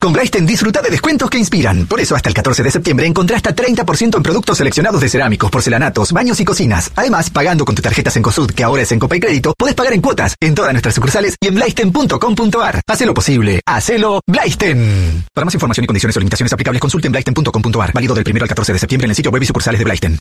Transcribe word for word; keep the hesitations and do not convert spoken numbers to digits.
Con Blaisten disfruta de descuentos que inspiran. Por eso hasta el catorce de septiembre encontrá hasta treinta por ciento en productos seleccionados de cerámicos, porcelanatos, baños y cocinas. Además, pagando con tu tarjeta Cencosud, que ahora es en Copa y Crédito, podés pagar en cuotas en todas nuestras sucursales y en blaisten punto com punto ar. Hacelo posible. Hacelo Blaisten. Para más información y condiciones o limitaciones aplicables, consulte en blaisten punto com punto ar. Válido del primero al catorce de septiembre en el sitio web y sucursales de Blaisten.